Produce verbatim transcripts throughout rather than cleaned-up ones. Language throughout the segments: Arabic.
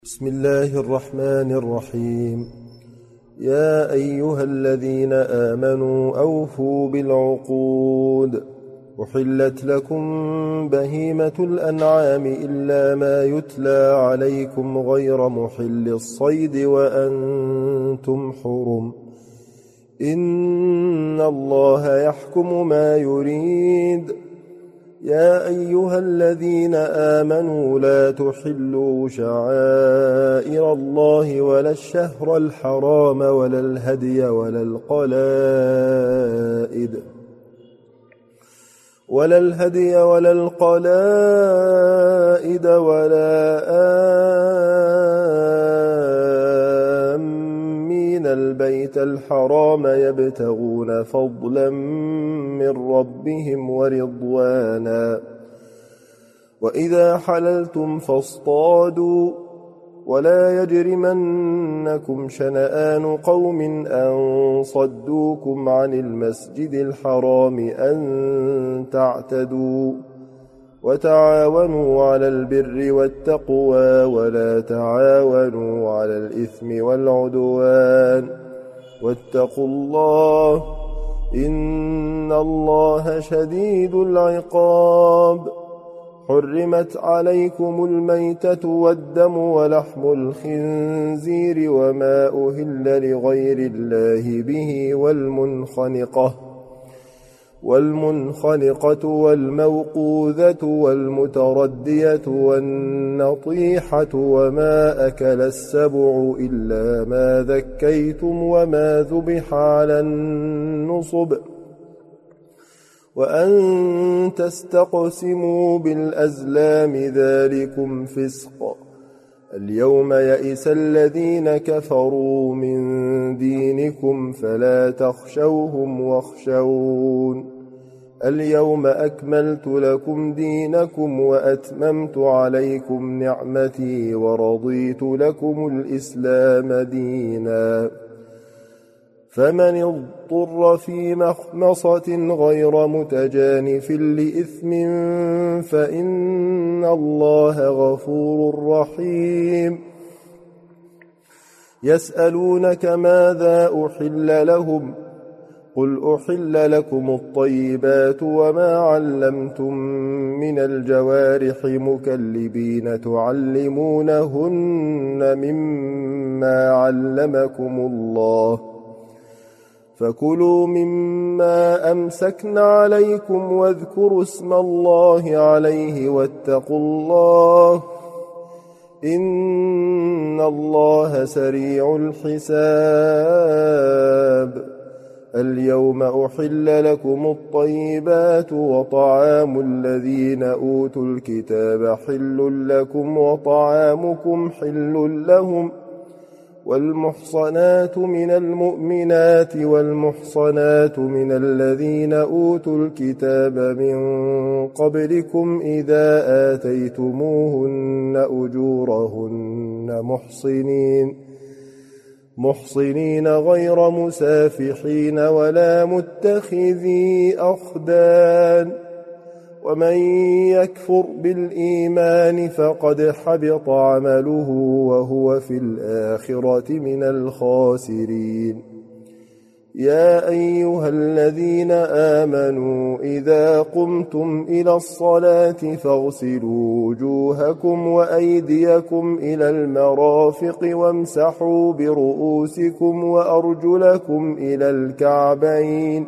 بسم الله الرحمن الرحيم. يا أيها الذين آمنوا أوفوا بالعقود. أحلت لكم بهيمة الأنعام إلا ما يتلى عليكم غير محل الصيد وأنتم حرم. إن الله يحكم ما يريد. يا أيها الذين آمنوا لا تحلوا شعائر الله ولا الشهر الحرام ولا الهدي ولا القلائد ولا الهدي ولا القلائد ولا آمين البيت الحرام يبتغون فضلا من ربهم ورضوانا. وإذا حللتم فاصطادوا ولا يجرمنكم شنآن قوم أن صدوكم عن المسجد الحرام أن تعتدوا. وتعاونوا على البر والتقوى ولا تعاونوا على الإثم والعدوان واتقوا الله إن الله شديد العقاب. حرمت عليكم الميتة والدم ولحم الخنزير وما أهل لغير الله به والمنخنقة والمنخنقة والموقوذة والمتردية والنطيحة وما أكل السبع إلا ما ذكيتم وما ذبح على النصب وأن تستقسموا بالأزلام ذلكم فسق. اليوم يئس الذين كفروا من دينكم فلا تخشوهم واخشون. اليوم أكملت لكم دينكم وأتممت عليكم نعمتي ورضيت لكم الإسلام دينا. فمن اضطر في مخمصة غير متجانف لإثم فإن الله غفور رحيم. يسألونك ماذا أحل لهم قل أحل لكم الطيبات وما علمتم من الجوارح مكلبين تعلمونهن مما علمكم الله فكلوا مما أمسكن عليكم واذكروا اسم الله عليه واتقوا الله إن الله سريع الحساب. اليوم أحل لكم الطيبات وطعام الذين أوتوا الكتاب حل لكم وطعامكم حل لهم والمحصنات من المؤمنات والمحصنات من الذين أوتوا الكتاب من قبلكم إذا آتيتموهن أجورهن محصنين محصنين غير مسافحين ولا متخذي أخدان. ومن يكفر بالإيمان فقد حبط عمله وهو في الآخرة من الخاسرين. يا أيها الذين آمنوا إذا قمتم إلى الصلاة فاغسلوا وجوهكم وأيديكم إلى المرافق وامسحوا برؤوسكم وأرجلكم إلى الكعبين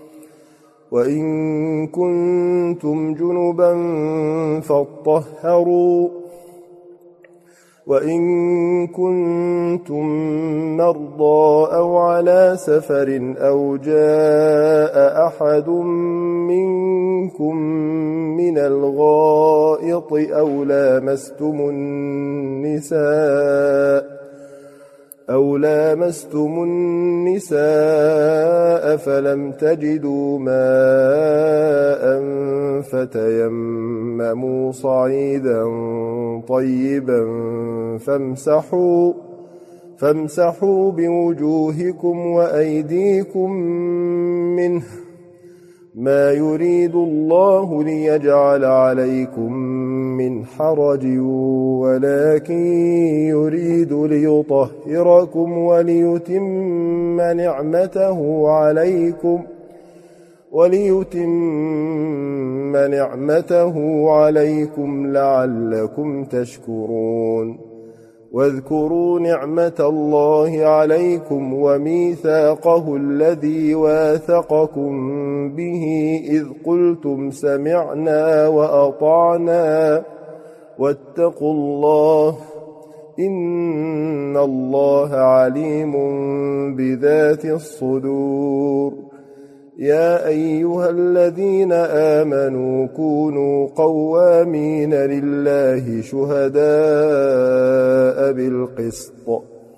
وإن كنتم جنبا فاطهروا وإن كنتم مرضى أو على سفر أو جاء أحد منكم من الغائط أو لامستم النساء أو لامستم النساء فلم تجدوا ماء فتيمموا صعيدا طيبا فامسحوا فامسحوا بوجوهكم وأيديكم منه ما يريد الله ليجعل عليكم من حرج ولكن يريد ليطهركم وليتم نعمته عليكم وليتم نعمته عليكم لعلكم تشكرون واذكروا نعمة الله عليكم وميثاقه الذي واثقكم به إذ قلتم سمعنا وأطعنا واتقوا الله إن الله عليم بذات الصدور يا أيها الذين آمنوا كونوا قوامين لله شهداء بالقسط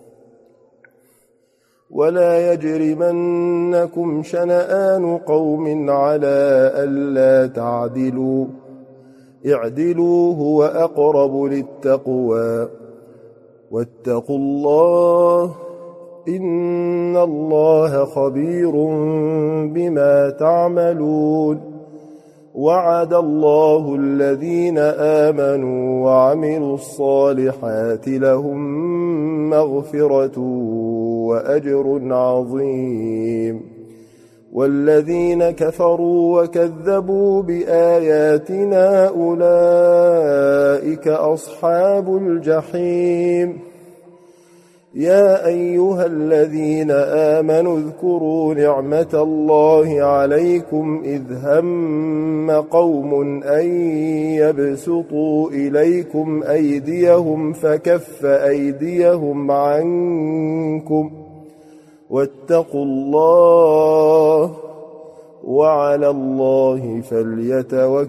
ولا يجرمنكم شنآن قوم على ألا تعدلوا اعدلوا هو أقرب للتقوى واتقوا الله إن الله خبير بما تعملون وعد الله الذين آمنوا وعملوا الصالحات لهم مغفرة وأجر عظيم والذين كفروا وكذبوا بآياتنا أولئك أصحاب الجحيم يا أيها الذين آمنوا اذكروا نعمة الله عليكم إذ هم قوم أن يبسطوا إليكم أيديهم فكف أيديهم عنكم واتقوا الله وعلى الله فليتوكل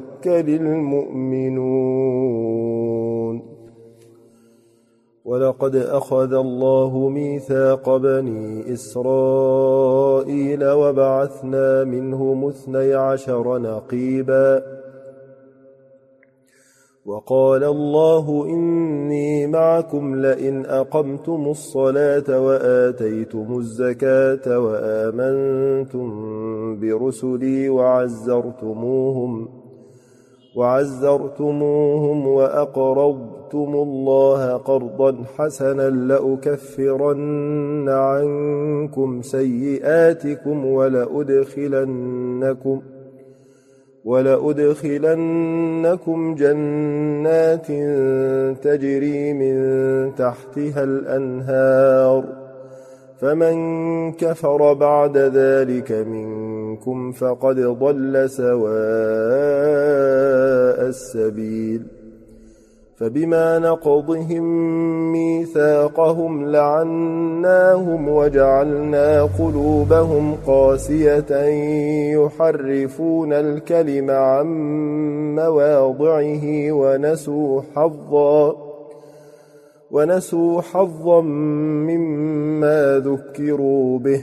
المؤمنون ولقد أخذ الله ميثاق بني إسرائيل وبعثنا منهم اثني عشر نقيبا وقال الله إني معكم لئن أقمتم الصلاة وآتيتم الزكاة وآمنتم برسلي وعزرتموهم وعزرتموهم وأقرضتم الله قرضا حسنا لأكفرن عنكم سيئاتكم ولأدخلنكم ولأدخلنكم جنات تجري من تحتها الأنهار فمن كفر بعد ذلك منكم فقد ضل سواء السبيل فبما نقضهم ميثاقهم لعناهم وجعلنا قلوبهم قاسية يحرفون الكلم عن مواضعه ونسوا حظا ونسوا حظا مما ذكروا به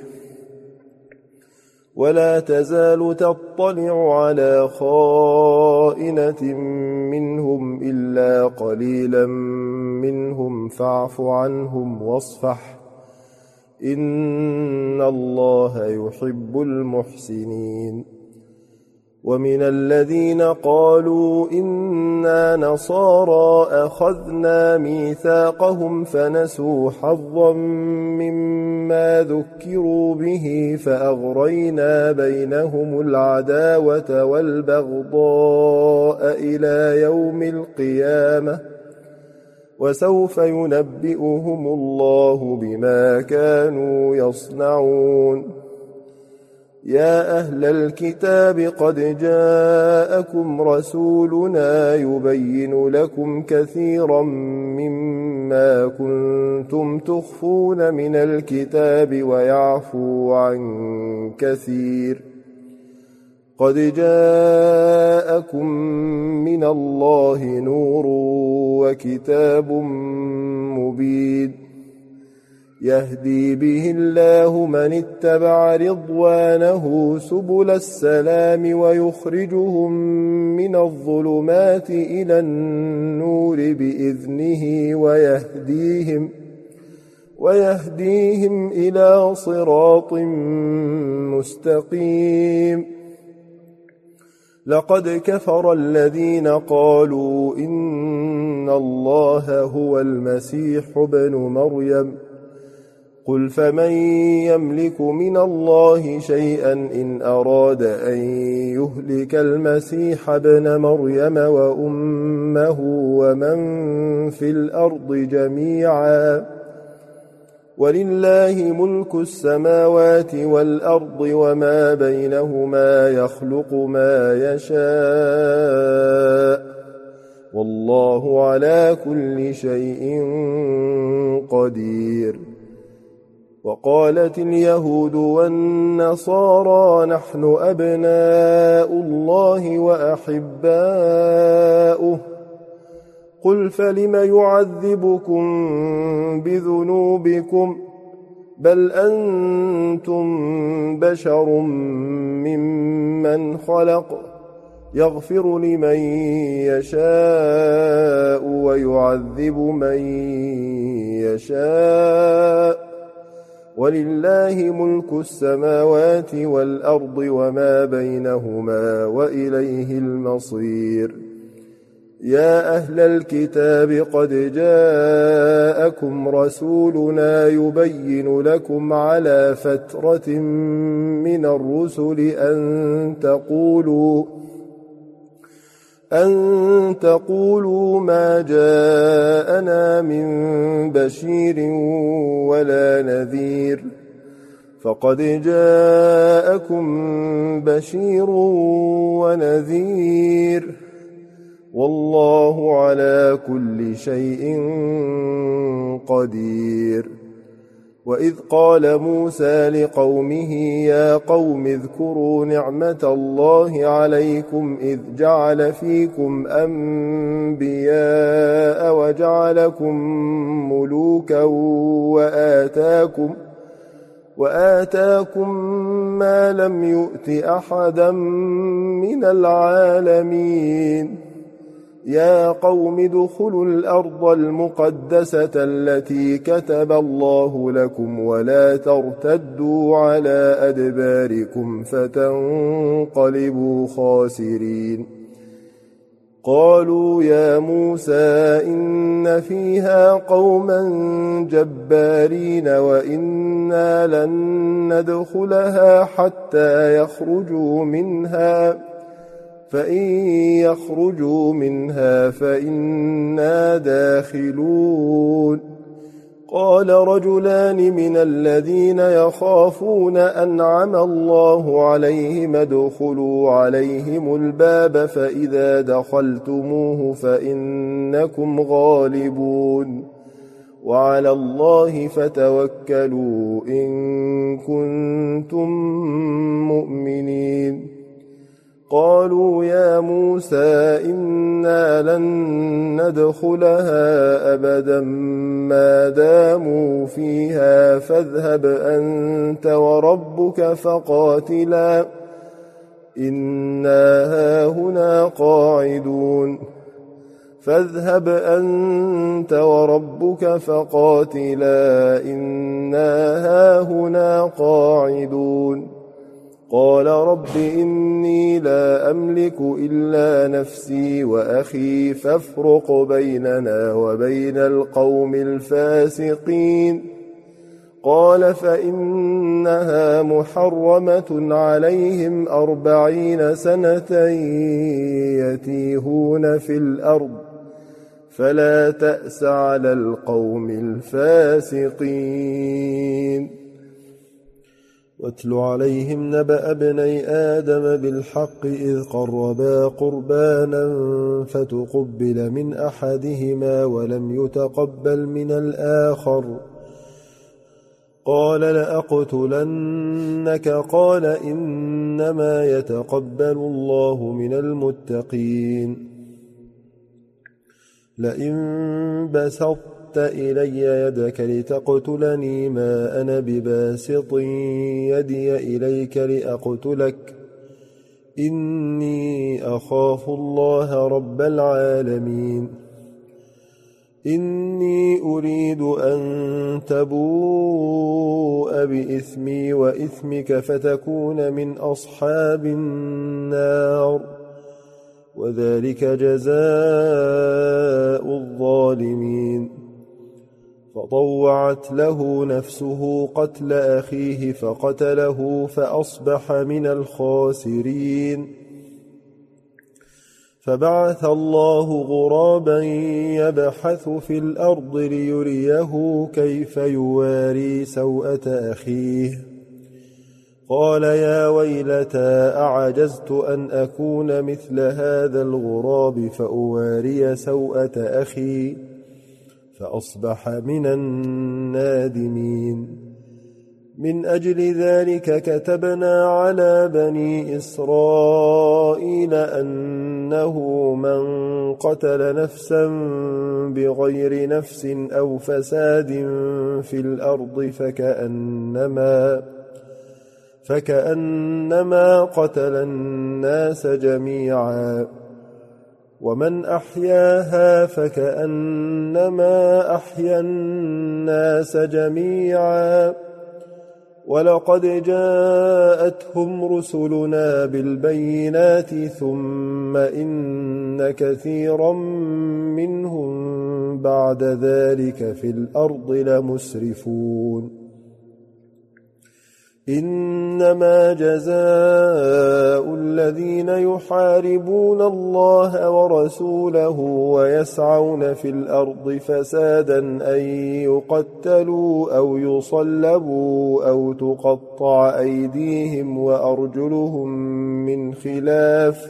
ولا تزال تطلع على خائنة منهم إلا قليلا منهم فاعف عنهم واصفح إن الله يحب المحسنين ومن الذين قالوا إنا نصارى أخذنا ميثاقهم فنسوا حظا مما ذكروا به فأغرينا بينهم العداوة والبغضاء إلى يوم القيامة وسوف ينبئهم الله بما كانوا يصنعون يا أهل الكتاب قد جاءكم رسولنا يبين لكم كثيرا مما كنتم تخفون من الكتاب ويعفو عن كثير قد جاءكم من الله نور وكتاب مبين يهدي به الله من اتبع رضوانه سبل السلام ويخرجهم من الظلمات إلى النور بإذنه ويهديهم ويهديهم إلى صراط مستقيم لقد كفر الذين قالوا إن الله هو المسيح ابن مريم قل فمن يملك من الله شيئا إن أراد أن يهلك المسيح ابن مريم وأمه ومن في الأرض جميعا ولله ملك السماوات والأرض وما بينهما يخلق ما يشاء والله على كل شيء قدير. وقالت اليهود والنصارى نحن أبناء الله وأحباؤه قل فلم يعذبكم بذنوبكم بل أنتم بشر ممن خلق يغفر لمن يشاء ويعذب من يشاء ولله ملك السماوات والأرض وما بينهما وإليه المصير. يا أهل الكتاب قد جاءكم رسولنا يبين لكم على فترة من الرسل أن تقولوا أن تقولوا ما جاءنا من بشير ولا نذير فقد جاءكم بشير ونذير والله على كل شيء قدير. وإذ قال موسى لقومه يا قوم اذكروا نعمة الله عليكم إذ جعل فيكم أنبياء وجعلكم ملوكا وآتاكم وآتاكم ما لم يؤت أحدا من العالمين. يا قوم ادخلوا الأرض المقدسة التي كتب الله لكم ولا ترتدوا على أدباركم فتنقلبوا خاسرين. قالوا يا موسى إن فيها قوما جبارين وإنا لن ندخلها حتى يخرجوا منها فإن يخرجوا منها فإنا داخلون. قال رجلان من الذين يخافون أنعم الله عليهم ادخلوا عليهم الباب فإذا دخلتموه فإنكم غالبون وعلى الله فتوكلوا إن كنتم مؤمنين. قالوا يا موسى إنا لن ندخلها أبدا ما داموا فيها فاذهب أنت وربك فقاتلا إنا هاهنا قاعدون. فاذهب أنت وربك فقاتلا إنا هاهنا قاعدون. قال رب إني لا أملك إلا نفسي وأخي فافرق بيننا وبين القوم الفاسقين. قال فإنها محرمة عليهم أربعين سنة يتيهون في الأرض فلا تأس على القوم الفاسقين. واتل عليهم نبأ ابني آدم بالحق إذ قربا قربانا فتقبل من أحدهما ولم يتقبل من الآخر قال لأقتلنك قال إنما يتقبل الله من المتقين. لئن بسطت إلي يدك لتقتلني ما أنا بباسط يدي إليك لأقتلك إني أخاف الله رب العالمين. إني أريد أن تبوء بإثمي وإثمك فتكون من أصحاب النار وذلك جزاء الظالمين. فطوعت له نفسه قتل أخيه فقتله فأصبح من الخاسرين. فبعث الله غرابا يبحث في الأرض ليريه كيف يواري سوءة أخيه، قال يا ويلتى أعجزت أن أكون مثل هذا الغراب فأواري سوءة أخي، فأصبح من النادمين. من أجل ذلك كتبنا على بني إسرائيل أنه من قتل نفسا بغير نفس أو فساد في الأرض فكأنما فكأنما قتل الناس جميعا، ومن أحياها فكأنما أحيا الناس جميعا. ولقد جاءتهم رسلنا بالبينات ثم إن كثيرا منهم بعد ذلك في الأرض لمسرفون. إنما جزاء الذين يحاربون الله ورسوله ويسعون في الأرض فسادا أن يقتلوا أو يصلبوا أو تقطع أيديهم وأرجلهم من خلاف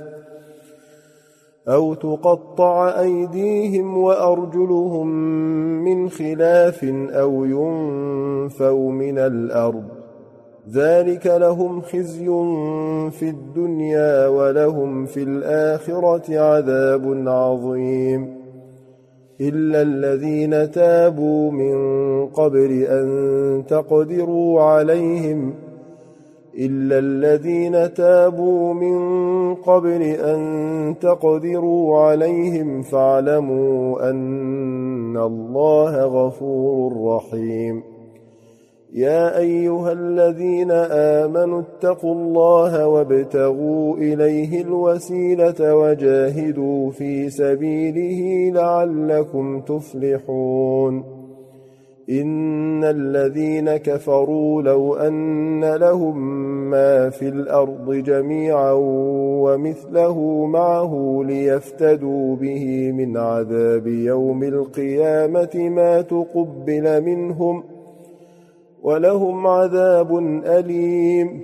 أو تقطع أيديهم وأرجلهم من خلاف أو ينفوا من الأرض، ذلك لهم خزي في الدنيا ولهم في الآخرة عذاب عظيم. إلا الذين تابوا من قبل أن تقدروا عليهم إلا الذين تابوا من قبل أن تقدروا عليهم فاعلموا أن الله غفور رحيم. يا أيها الذين آمنوا اتقوا الله وابتغوا إليه الوسيلة وجاهدوا في سبيله لعلكم تفلحون. إن الذين كفروا لو أن لهم ما في الأرض جميعا ومثله معه ليفتدوا به من عذاب يوم القيامة ما تقبل منهم ولهم عذاب أليم.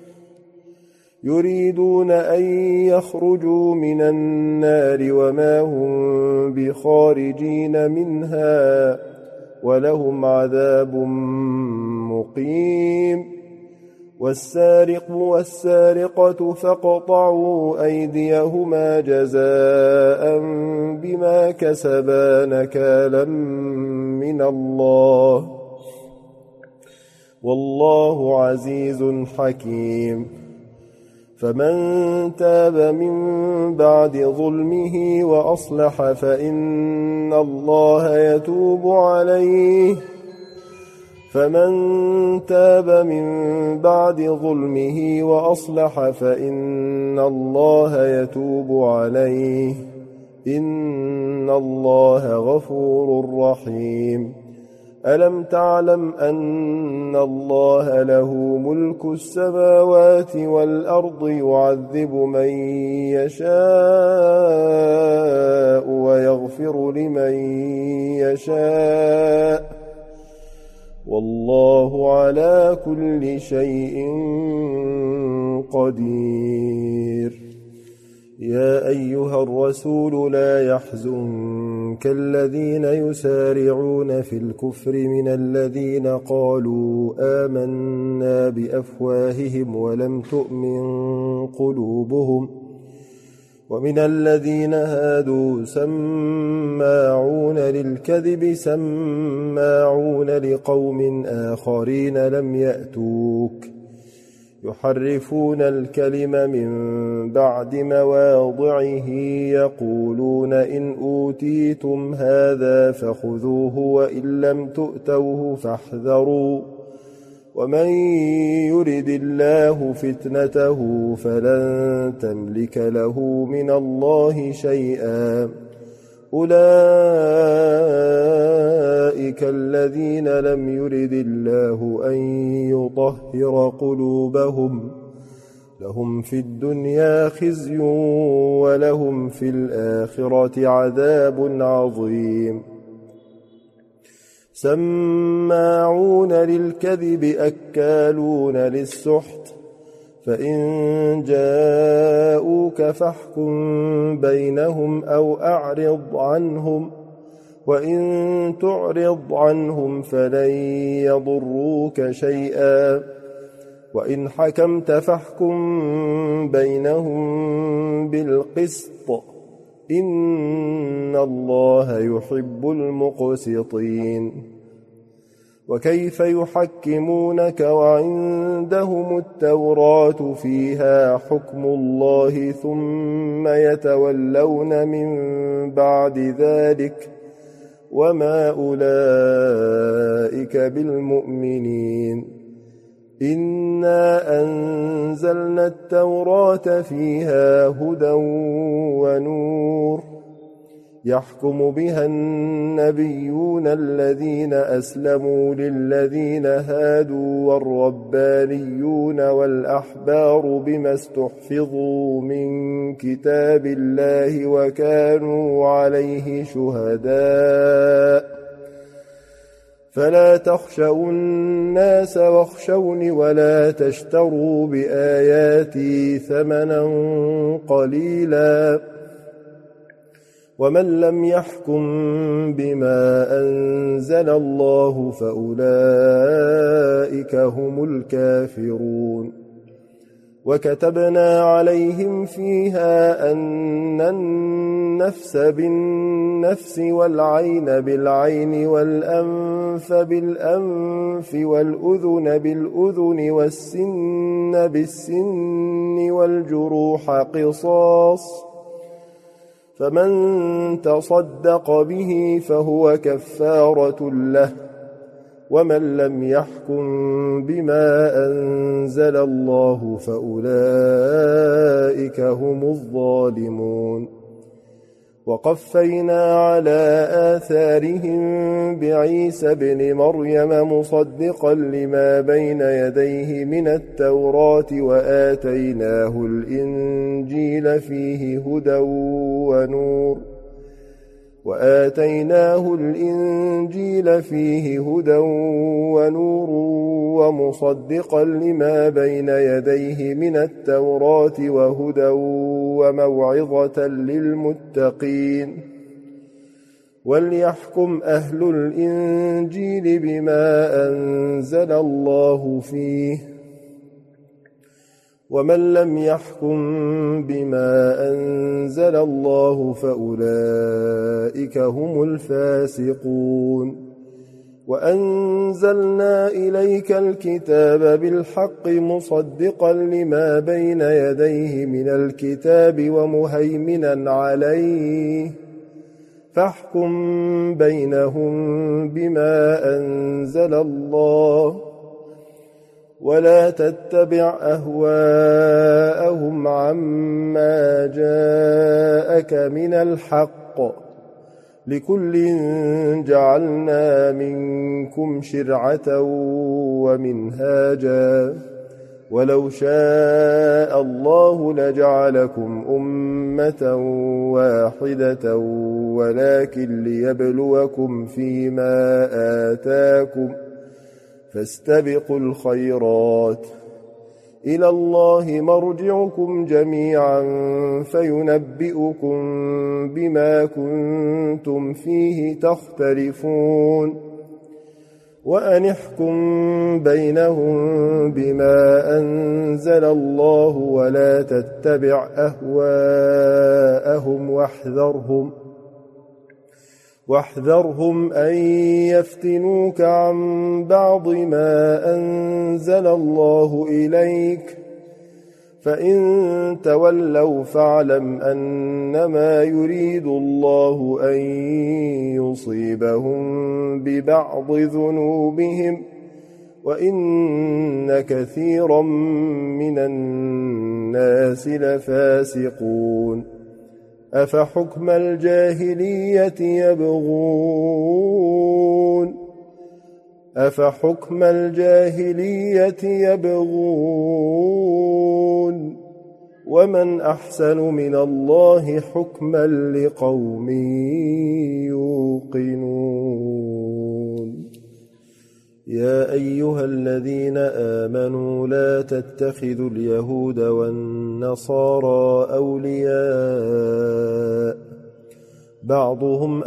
يريدون أن يخرجوا من النار وما هم بخارجين منها ولهم عذاب مقيم. والسارق والسارقة فاقطعوا أيديهما جزاء بما كسبا نكالا من الله والله عزيز حكيم. فمن تاب من بعد ظلمه وأصلح فإن الله يتوب عليه فمن تاب من بعد ظلمه وأصلح فإن الله يتوب عليه إن الله غفور رحيم. ألم تعلم أن الله له ملك السماوات والأرض يعذب من يشاء ويغفر لمن يشاء والله على كل شيء قدير. يا أيها الرسول لا يحزنك الذين يسارعون في الكفر من الذين قالوا آمنا بأفواههم ولم تؤمن قلوبهم ومن الذين هادوا سماعون للكذب سماعون لقوم آخرين لم يأتوك يحرفون الكلم من بعد مواضعه يقولون إن أوتيتم هذا فخذوه وإن لم تؤتوه فاحذروا ومن يرد الله فتنته فلن تملك له من الله شيئا أولئك الذين لم يرد الله أن يطهر قلوبهم لهم في الدنيا خزي ولهم في الآخرة عذاب عظيم سماعون للكذب أكالون للسحت فإن جاءوك فاحكم بينهم أو أعرض عنهم وإن تعرض عنهم فلن يضروك شيئا وإن حكمت فاحكم بينهم بالقسط إن الله يحب المقسطين وكيف يحكمونك وعندهم التوراة فيها حكم الله ثم يتولون من بعد ذلك وما أولئك بالمؤمنين إنا أنزلنا التوراة فيها هدى ونور يحكم بها النبيون الذين أسلموا للذين هادوا والربانيون والأحبار بما استحفظوا من كتاب الله وكانوا عليه شهداء فلا تخشوا الناس واخشوني ولا تشتروا بآياتي ثمنا قليلا ومن لم يحكم بما أنزل الله فأولئك هم الكافرون وكتبنا عليهم فيها أن النفس بالنفس والعين بالعين والأنف بالأنف والأذن بالأذن والسن بالسن والجروح قصاص فمن تصدق به فهو كفارة له ومن لم يحكم بما أنزل الله فأولئك هم الظالمون وقفينا على آثارهم بعيسى ابن مريم مصدقا لما بين يديه من التوراة وآتيناه الإنجيل فيه هدى ونور وآتيناه الإنجيل فيه هدى ونور ومصدقا لما بين يديه من التوراة وهدى وموعظة للمتقين وليحكم أهل الإنجيل بما أنزل الله فيه ومن لم يحكم بما أنزل الله فأولئك هم الفاسقون وأنزلنا إليك الكتاب بالحق مصدقا لما بين يديه من الكتاب ومهيمنا عليه فاحكم بينهم بما أنزل الله ولا تتبع أهواءهم عما جاءك من الحق لكل جعلنا منكم شرعة ومنهاجا ولو شاء الله لجعلكم أمة واحدة ولكن ليبلوكم فيما آتاكم فاستبقوا الخيرات إلى الله مرجعكم جميعا فينبئكم بما كنتم فيه تختلفون وأن احكم بينهم بما أنزل الله ولا تتبع أهواءهم واحذرهم واحذرهم أن يفتنوك عن بعض ما أنزل الله إليك فإن تولوا فاعلم أنما يريد الله أن يصيبهم ببعض ذنوبهم وإن كثيرا من الناس لفاسقون أفحكم الجاهلية يبغون أفحكم الجاهلية يبغون ومن أحسن من الله حكما لقوم يوقنون يا أيها الذين آمنوا لا تتخذوا اليهود والنصارى أولياء بعضهم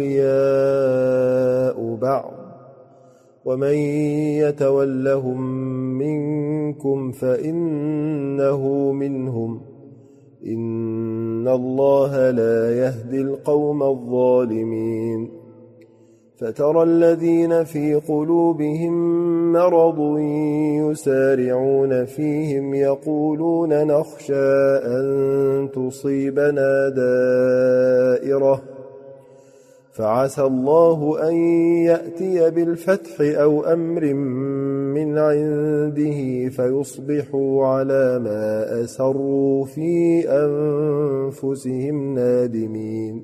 أولياء بعض ومن يتولهم منكم فإنه منهم إن الله لا يهدي القوم الظالمين فترى الذين في قلوبهم مرض يسارعون فيهم يقولون نخشى أن تصيبنا دائرة فعسى الله أن يأتي بالفتح أو أمر من عنده فيصبحوا على ما أسروا في أنفسهم نادمين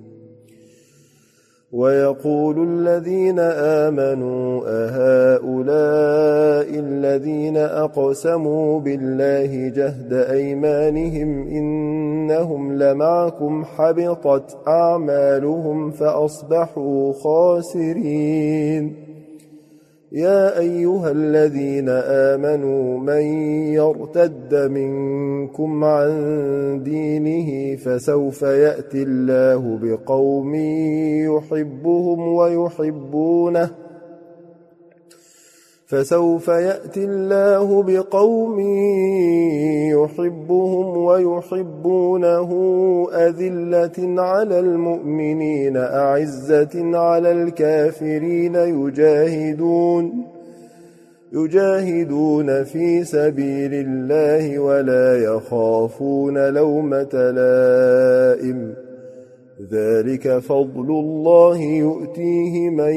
ويقول الذين آمنوا أهؤلاء الذين أقسموا بالله جهد أيمانهم إنهم لمعكم حبطت أعمالهم فأصبحوا خاسرين يا أيها الذين آمنوا من يرتد منكم عن دينه فسوف يأتي الله بقوم يحبهم ويحبونه فسوف يأتي الله بقوم يحبهم ويحبونه أذلة على المؤمنين أعزة على الكافرين يجاهدون يجاهدون في سبيل الله ولا يخافون لومة لائم ذلك فضل الله يؤتيه من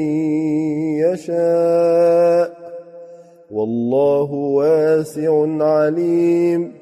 يشاء والله واسع عليم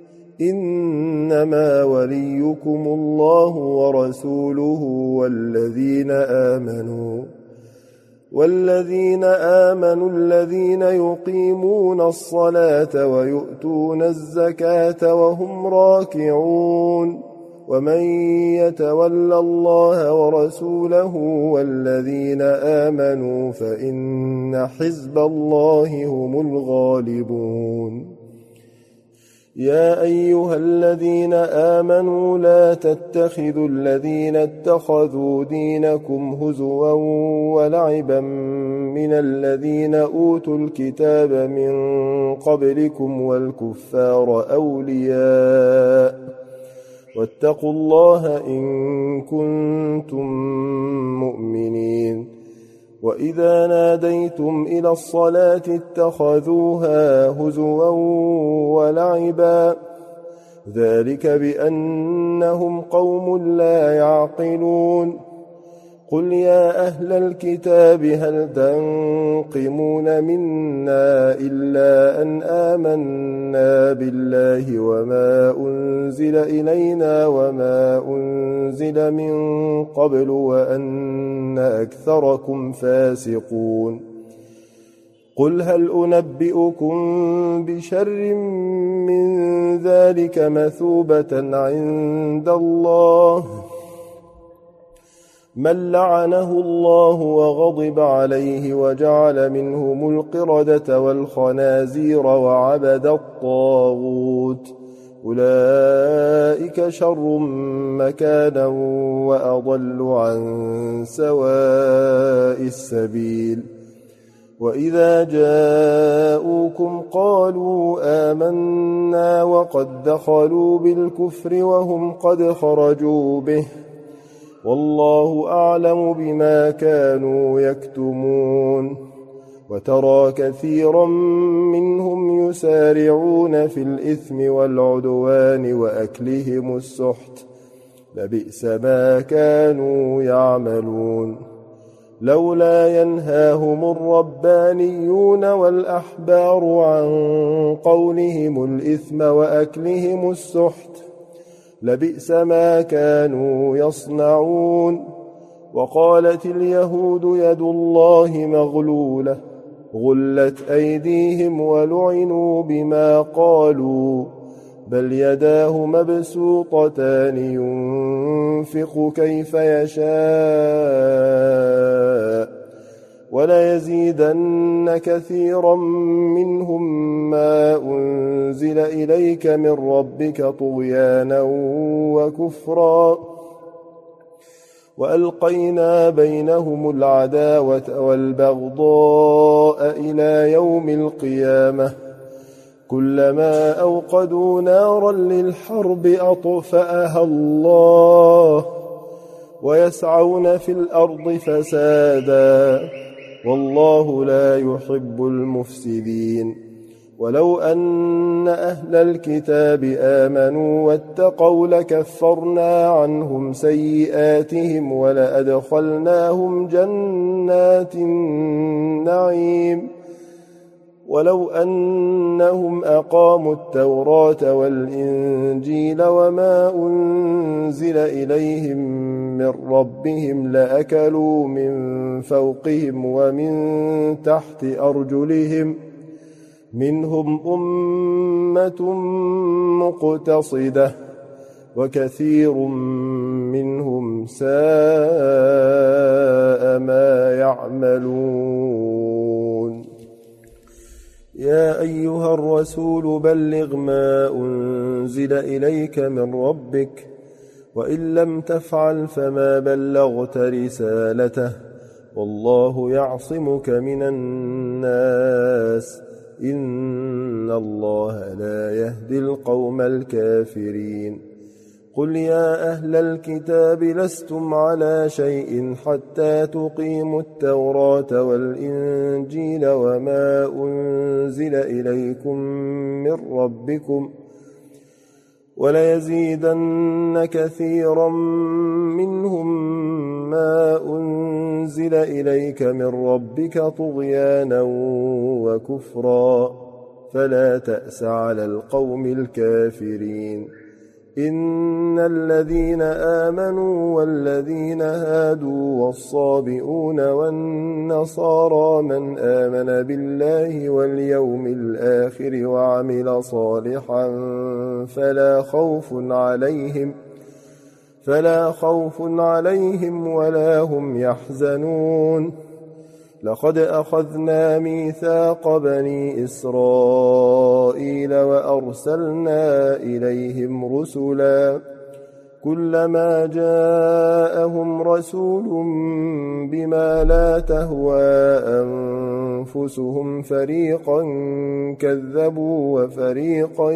إنما وليكم الله ورسوله والذين آمنوا والذين آمنوا الذين يقيمون الصلاة ويؤتون الزكاة وهم راكعون ومن يتول الله ورسوله والذين آمنوا فإن حزب الله هم الغالبون يا أيها الذين آمنوا لا تتخذوا الذين اتخذوا دينكم هزوا ولعبا من الذين أوتوا الكتاب من قبلكم والكفار أولياء واتقوا الله إن كنتم مؤمنين وإذا ناديتم إلى الصلاة اتخذوها هزوا ولعبا ذلك بأنهم قوم لا يعقلون قل يا أهل الكتاب هل تنقمون منا إلا أن آمنا بالله وما أنزل إلينا وما أنزل من قبل وأن أكثركم فاسقون قل هل أنبئكم بشر من ذلك مثوبة عند الله من لعنه الله وغضب عليه وجعل منهم القردة والخنازير وعبد الطاغوت أولئك شر مكانا وأضل عن سواء السبيل وإذا جاءوكم قالوا آمنا وقد دخلوا بالكفر وهم قد خرجوا به والله أعلم بما كانوا يكتمون وترى كثيرا منهم يسارعون في الإثم والعدوان وأكلهم السحت لبئس ما كانوا يعملون لولا ينهاهم الربانيون والأحبار عن قولهم الإثم وأكلهم السحت لبئس ما كانوا يصنعون. وقالت اليهود يد الله مغلولة غلت أيديهم ولعنوا بما قالوا بل يداه مبسوطتان ينفق كيف يشاء وليزيدن كثيرا منهم ما أنزل إليك من ربك طغيانا وكفرا وألقينا بينهم العداوة والبغضاء إلى يوم القيامة كلما أوقدوا نارا للحرب أطفأها الله ويسعون في الأرض فسادا والله لا يحب المفسدين. ولو أن أهل الكتاب آمنوا واتقوا لكفرنا عنهم سيئاتهم ولأدخلناهم جنات النعيم ولو أنهم أقاموا التوراة والإنجيل وما أنزل إليهم من ربهم لأكلوا من فوقهم ومن تحت أرجلهم منهم أمة مقتصدة وكثير منهم ساء ما يعملون. يا أيها الرسول بلغ ما أنزل إليك من ربك وإن لم تفعل فما بلغت رسالته والله يعصمك من الناس إن الله لا يهدي القوم الكافرين. قل يا أهل الكتاب لستم على شيء حتى تقيموا التوراة والإنجيل وما أنزل إليكم من ربكم وليزيدن كثيرا منهم ما أنزل إليك من ربك طغيانا وكفرا فلا تأس على القوم الكافرين. إن الذين آمنوا والذين هادوا والصابئون والنصارى من آمن بالله واليوم الآخر وعمل صالحا فلا خوف عليهم فلا خوف عليهم ولا هم يحزنون. لقد أخذنا ميثاق بني إسرائيل وأرسلنا إليهم رسلا كلما جاءهم رسول بما لا تهوى أنفسهم فريقا كذبوا وفريقا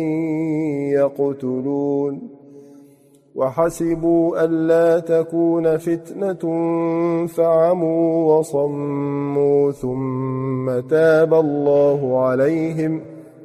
يقتلون وحسبوا ألا تكون فتنة فعموا وصموا ثم تاب الله عليهم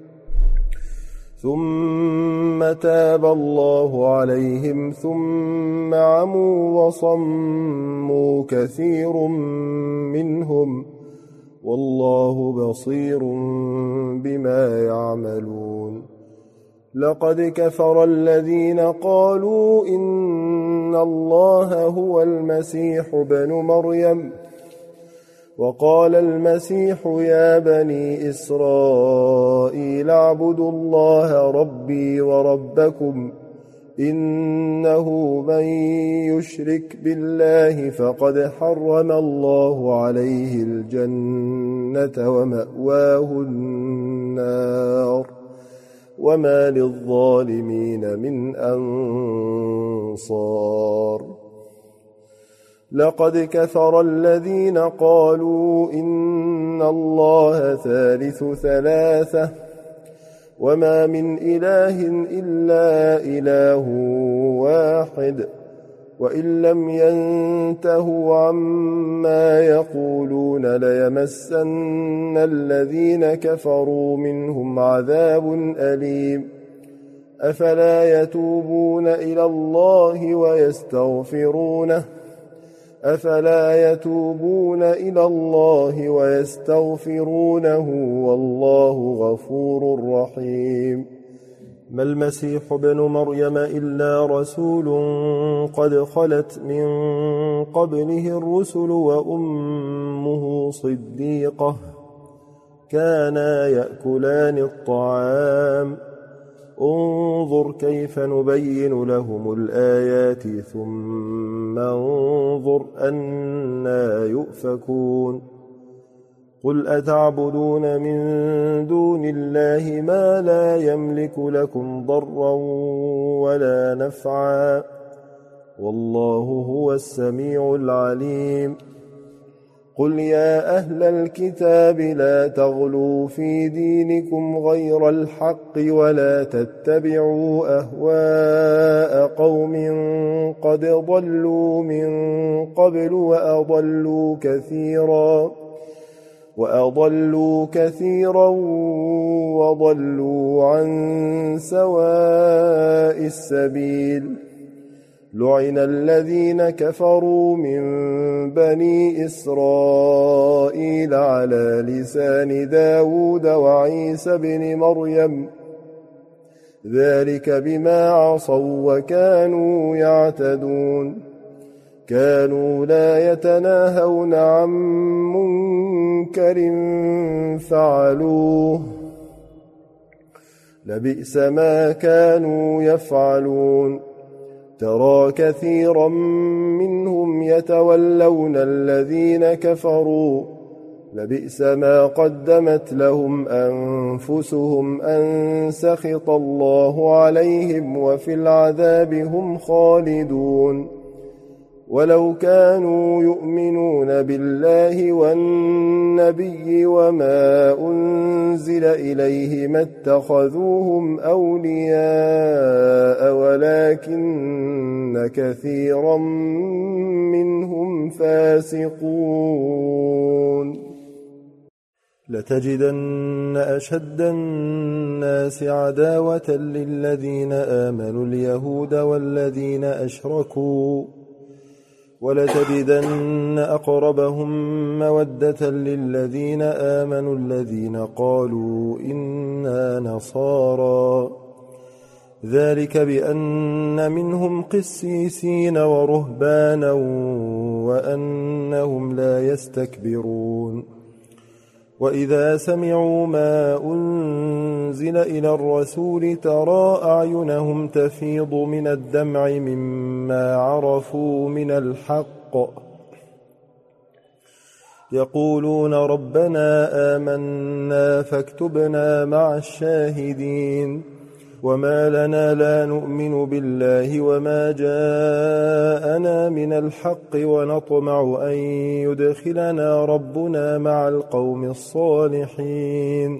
ثم تاب الله عليهم ثم عموا وصموا كثير منهم والله بصير بما يعملون. لقد كفر الذين قالوا إن الله هو المسيح ابن مريم وقال المسيح يا بني إسرائيل اعبدوا الله ربي وربكم إنه من يشرك بالله فقد حرم الله عليه الجنة ومأواه النار وما للظالمين من أنصار. لقد كفر الذين قالوا إن الله ثالث ثلاثة وما من إله إلا إله واحد وإن لم ينتهوا عما يقولون ليمسن الذين كفروا منهم عذاب أليم. أفلا يتوبون إلى الله ويستغفرونه أفلا يتوبون إلى الله ويستغفرونه والله غفور رحيم. ما المسيح ابن مريم إلا رسول قد خلت من قبله الرسل وأمه صديقة كانا يأكلان الطعام انظر كيف نبين لهم الآيات ثم انظر أنى يؤفكون. قل أتعبدون من دون الله ما لا يملك لكم ضرا ولا نفعا والله هو السميع العليم. قل يا أهل الكتاب لا تغلوا في دينكم غير الحق ولا تتبعوا أهواء قوم قد ضلوا من قبل وأضلوا كثيرا وأضلوا كثيرا وضلوا عن سواء السبيل. لعن الذين كفروا من بني إسرائيل على لسان داود وعيسى بن مريم ذلك بما عصوا وكانوا يعتدون. كانوا لا يتناهون عن منكر فعلوه لبئس ما كانوا يفعلون. ترى كثيرا منهم يتولون الذين كفروا لبئس ما قدمت لهم أنفسهم أن سخط الله عليهم وفي العذاب هم خالدون. ولو كانوا يؤمنون بالله والنبي وما أنزل إليه ما اتخذوهم أولياء ولكن كثيرا منهم فاسقون. لتجدن أشد الناس عداوة للذين آمنوا اليهود والذين أشركوا ولتجدن أقربهم مودة للذين آمنوا الذين قالوا إنا نصارى ذلك بأن منهم قسيسين ورهبانا وأنهم لا يستكبرون. وإذا سمعوا ما أنزل إلى الرسول ترى أعينهم تفيض من الدمع مما عرفوا من الحق يقولون ربنا آمنا فاكتبنا مع الشاهدين. وما لنا لا نؤمن بالله وما جاءنا من الحق ونطمع أن يدخلنا ربنا مع القوم الصالحين.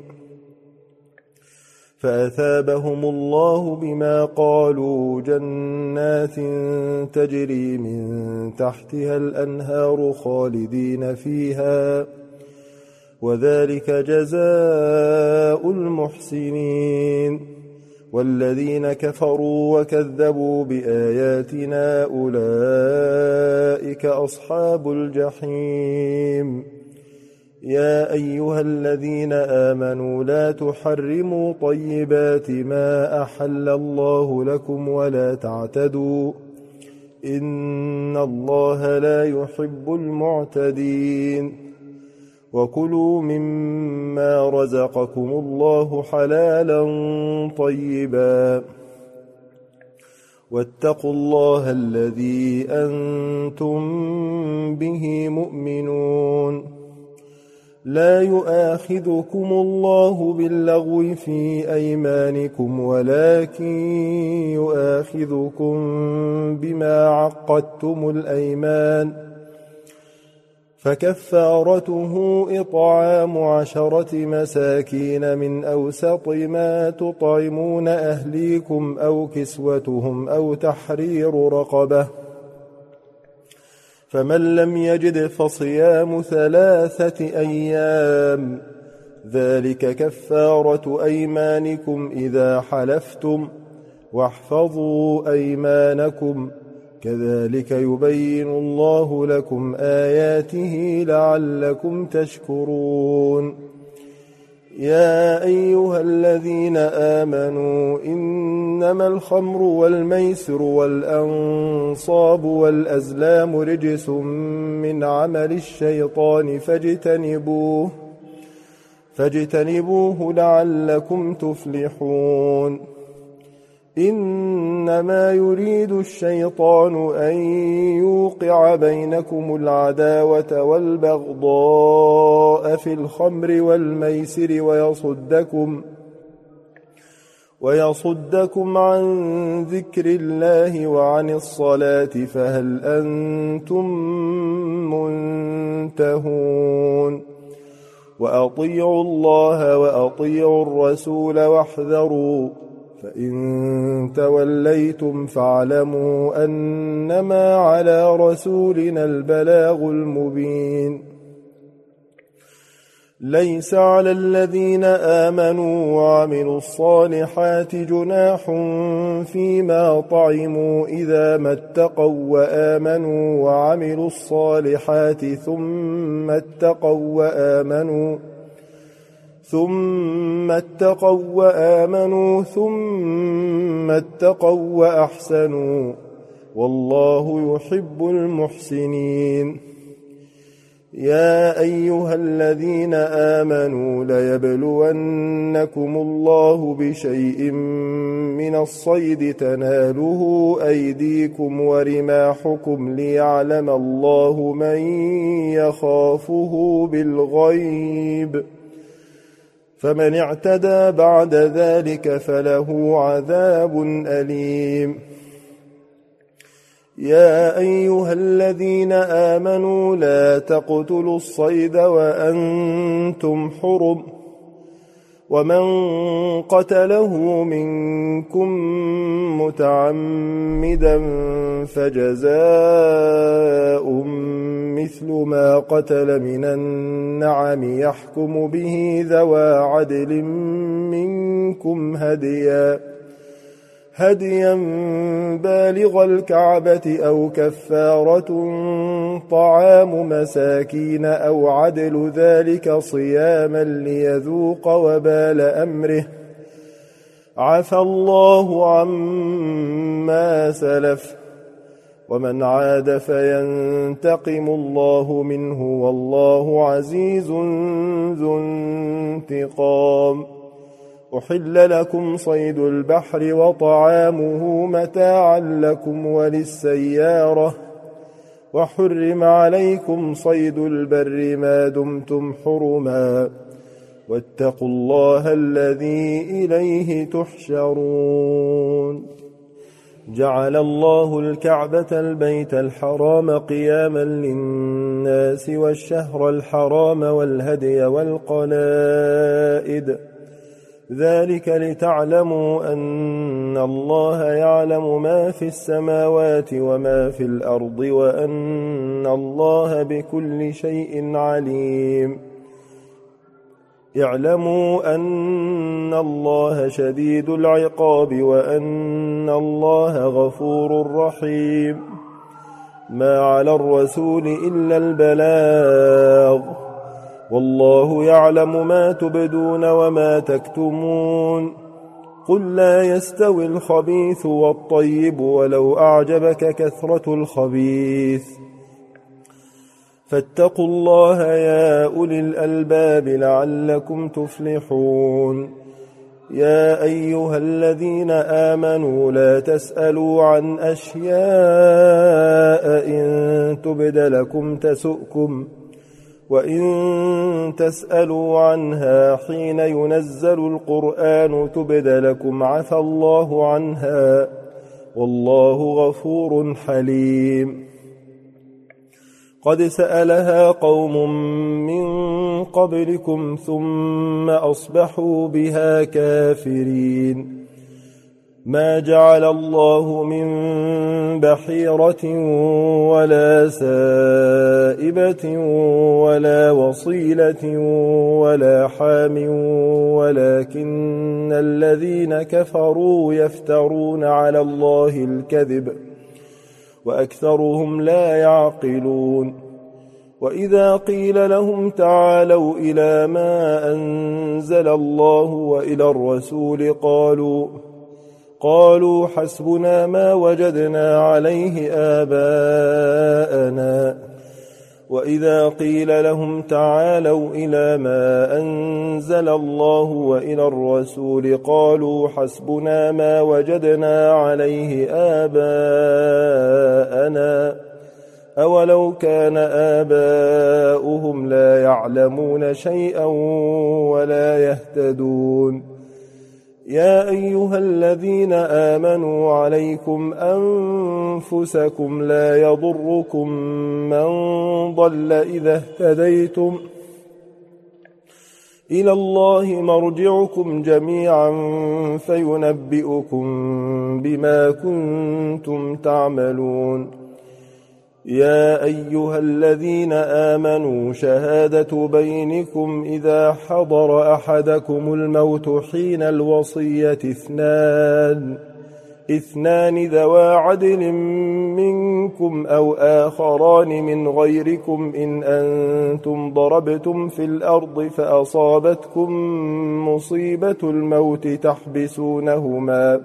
فأثابهم الله بما قالوا جنات تجري من تحتها الأنهار خالدين فيها وذلك جزاء المحسنين. والذين كفروا وكذبوا بآياتنا أولئك أصحاب الجحيم. يا أيها الذين آمنوا لا تحرموا طيبات ما أحل الله لكم ولا تعتدوا إن الله لا يحب المعتدين. وكلوا مما رزقكم الله حلالا طيبا واتقوا الله الذي أنتم به مؤمنون. لا يؤاخذكم الله باللغو في أيمانكم ولكن يؤاخذكم بما عقدتم الأيمان فكفارته إطعام عشرة مساكين من أوسط ما تطعمون أهليكم أو كسوتهم أو تحرير رقبة فمن لم يجد فصيام ثلاثة أيام ذلك كفارة أيمانكم إذا حلفتم واحفظوا أيمانكم كذلك يبين الله لكم آياته لعلكم تشكرون. يا أيها الذين آمنوا إنما الخمر والميسر والأنصاب والأزلام رجس من عمل الشيطان فاجتنبوه فاجتنبوه لعلكم تفلحون. إنما يريد الشيطان أن يوقع بينكم العداوة والبغضاء في الخمر والميسر ويصدكم ويصدكم عن ذكر الله وعن الصلاة فهل أنتم منتهون. وأطيعوا الله وأطيعوا الرسول واحذروا فإن توليتم فاعلموا أنما على رسولنا البلاغ المبين. ليس على الذين آمنوا وعملوا الصالحات جناح فيما طعموا إذا ما اتقوا وآمنوا وعملوا الصالحات ثم اتقوا وآمنوا ثم اتقوا وآمنوا ثم اتقوا وأحسنوا والله يحب المحسنين. يا أيها الذين آمنوا ليبلونكم الله بشيء من الصيد تناله أيديكم ورماحكم ليعلم الله من يخافه بالغيب فمن اعتدى بعد ذلك فله عذاب أليم. يا أيها الذين آمنوا لا تقتلوا الصيد وأنتم حرم ومن قتله منكم متعمدا فجزاء مثل ما قتل من النعم يحكم به ذوى عدل منكم هديا هديا بالغ الكعبة أو كفارة طعام مساكين أو عدل ذلك صياما ليذوق وبال أمره عفى الله عما سلف ومن عاد فينتقم الله منه والله عزيز ذو انتقام. أحل لكم صيد البحر وطعامه متاعا لكم وللسيارة وحرم عليكم صيد البر ما دمتم حرما واتقوا الله الذي إليه تحشرون. جعل الله الكعبة البيت الحرام قياما للناس والشهر الحرام والهدي والقلائد ذلك لتعلموا أن الله يعلم ما في السماوات وما في الأرض وأن الله بكل شيء عليم. اعلموا أن الله شديد العقاب وأن الله غفور رحيم. ما على الرسول إلا البلاغ والله يعلم ما تبدون وما تكتمون. قل لا يستوي الخبيث والطيب ولو أعجبك كثرة الخبيث فاتقوا الله يا أولي الألباب لعلكم تفلحون. يا أيها الذين آمنوا لا تسألوا عن أشياء إن تبد لكم تسؤكم وإن تسألوا عنها حين ينزل القرآن تبد لكم عفى الله عنها والله غفور حليم. قد سألها قوم من قبلكم ثم أصبحوا بها كافرين. ما جعل الله من بحيرة ولا سائبة ولا وصيلة ولا حام ولكن الذين كفروا يفترون على الله الكذب وأكثرهم لا يعقلون وإذا قيل لهم تعالوا إلى ما أنزل الله وإلى الرسول قالوا قالوا حسبنا ما وجدنا عليه آباءنا وإذا قيل لهم تعالوا إلى ما أنزل الله وإلى الرسول قالوا حسبنا ما وجدنا عليه آباءنا أولو كان آباؤهم لا يعلمون شيئا ولا يهتدون يا أيها الذين آمنوا عليكم أنفسكم لا يضركم من ضل إذا اهتديتم إلى الله مرجعكم جميعا فينبئكم بما كنتم تعملون يا أيها الذين آمنوا شهادة بينكم إذا حضر أحدكم الموت حين الوصية اثنان اثنان ذوى عدل منكم أو آخران من غيركم إن أنتم ضربتم في الأرض فأصابتكم مصيبة الموت تحبسونهما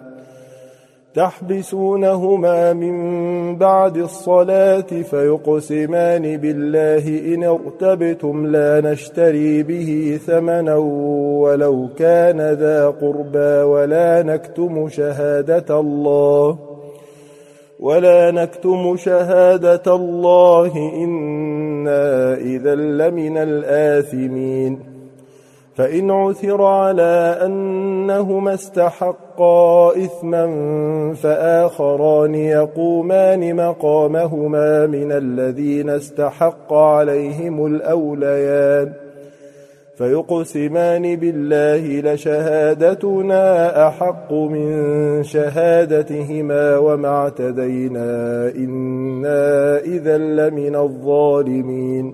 تحبسونهما من بعد الصلاة فيقسمان بالله إن ارتبتم لا نشتري به ثمنا ولو كان ذا قربى ولا نكتم شهادة الله ولا نكتم شهادة الله إنا إذا لمن الآثمين فإن عثر على أنهما استحقا إثما فآخران يقومان مقامهما من الذين استحق عليهم الأوليان فيقسمان بالله لشهادتنا أحق من شهادتهما وما اعتدينا إنا إذا لمن الظالمين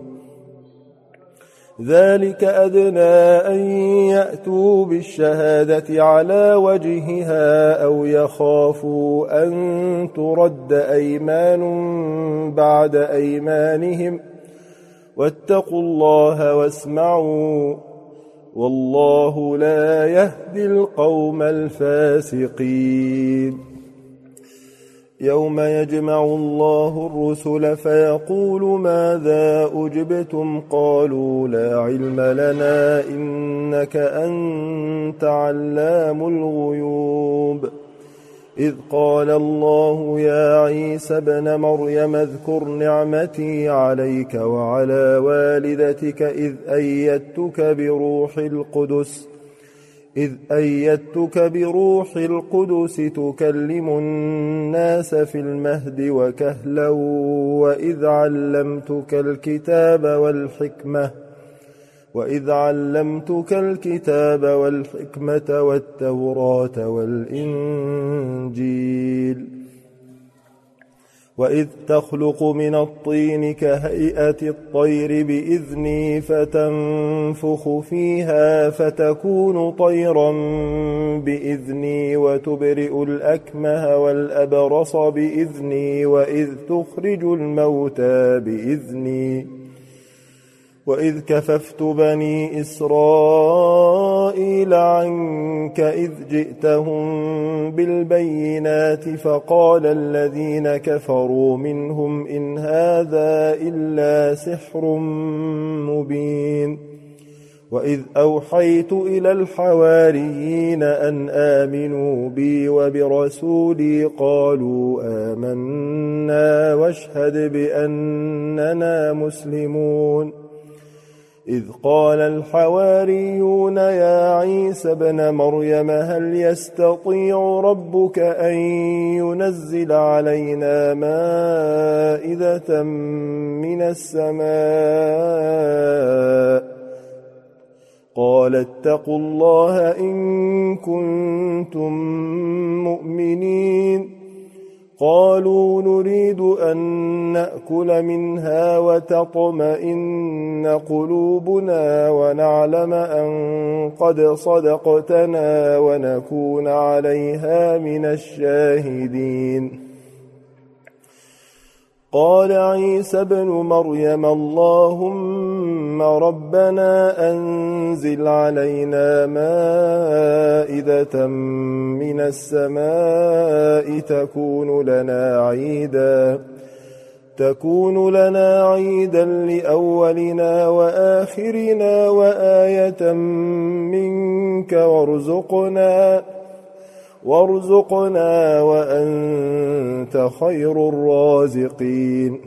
ذلك أدنى أن يأتوا بالشهادة على وجهها أو يخافوا أن ترد أيمان بعد أيمانهم واتقوا الله واسمعوا والله لا يهدي القوم الفاسقين يوم يجمع الله الرسل فيقول ماذا أجبتم قالوا لا علم لنا إنك أنت علام الغيوب إذ قال الله يا عيسى ابن مريم اذكر نعمتي عليك وعلى والدتك إذ أيدتك بروح القدس إذ أيدتك بروح القدس تكلم الناس في المهد وكهلا وإذ علمتك الكتاب والحكمة وإذ علمتك الكتاب والحكمة والتوراة والإنجيل وإذ تخلق من الطين كهيئة الطير بإذني فتنفخ فيها فتكون طيرا بإذني وتبرئ الأكمه والأبرص بإذني وإذ تخرج الموتى بإذني وإذ كففت بني إسرائيل عنك إذ جئتهم بالبينات فقال الذين كفروا منهم إن هذا إلا سحر مبين وإذ أوحيت إلى الحواريين أن آمنوا بي وبرسولي قالوا آمنا واشهد بأننا مسلمون إذ قال الحواريون يا عيسى ابن مريم هل يستطيع ربك أن ينزل علينا مائدة من السماء قال اتقوا الله إن كنتم مؤمنين قالوا نريد أن نأكل منها وتطمئن قلوبنا ونعلم أن قد صدقتنا ونكون عليها من الشاهدين قال عيسى ابن مريم اللهم ربنا أنزل علينا مائدة من السماء تكون لنا عيدا تكون لنا عيدا لأولنا وآخرنا وآية منك وارزقنا وارزقنا وأنت خير الرازقين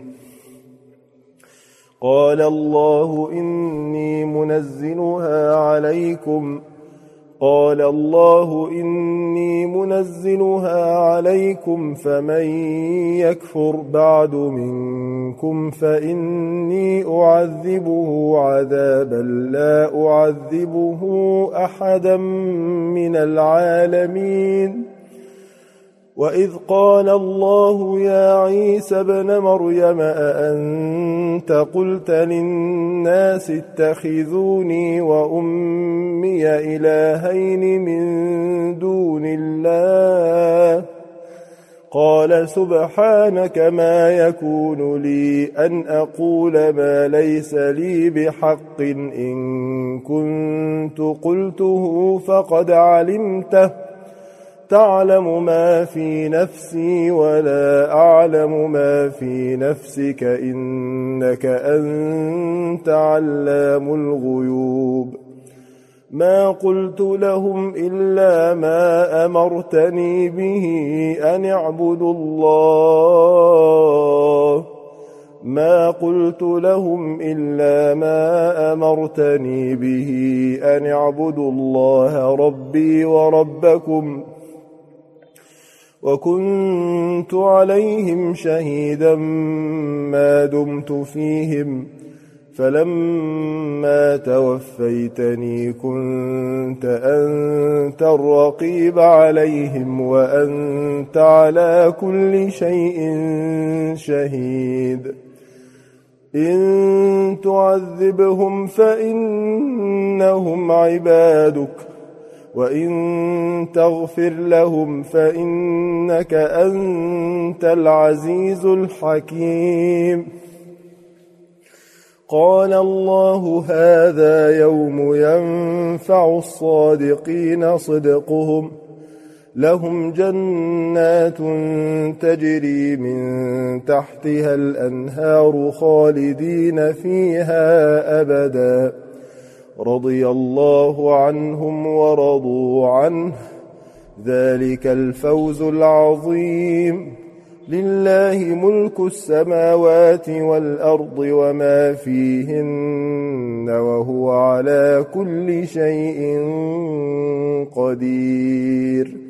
قال الله إني منزلها عليكم قال الله إني منزلها عليكم فمن يكفر بعد منكم فإني أعذبه عذابا لا أعذبه أحدا من العالمين وإذ قال الله يا عيسى ابن مريم أأنت قلت للناس اتخذوني وأمي إلهين من دون الله قال سبحانك ما يكون لي أن أقول ما ليس لي بحق إن كنت قلته فقد علمته تعلم ما في نفسي ولا أعلم ما في نفسك إنك أنت علام الغيوب ما قلت لهم إلا ما أمرتني به أن اعبدوا الله ما قلت لهم إلا ما أمرتني به أن اعبدوا الله ربي وربكم وكنت عليهم شهيدا ما دمت فيهم فلما توفيتني كنت أنت الرقيب عليهم وأنت على كل شيء شهيد إن تعذبهم فإنهم عبادك وإن تغفر لهم فإنك أنت العزيز الحكيم قال الله هذا يوم ينفع الصادقين صدقهم لهم جنات تجري من تحتها الأنهار خالدين فيها أبدا رضي الله عنهم ورضوا عنه ذلك الفوز العظيم لله ملك السماوات والأرض وما فيهن وهو على كل شيء قدير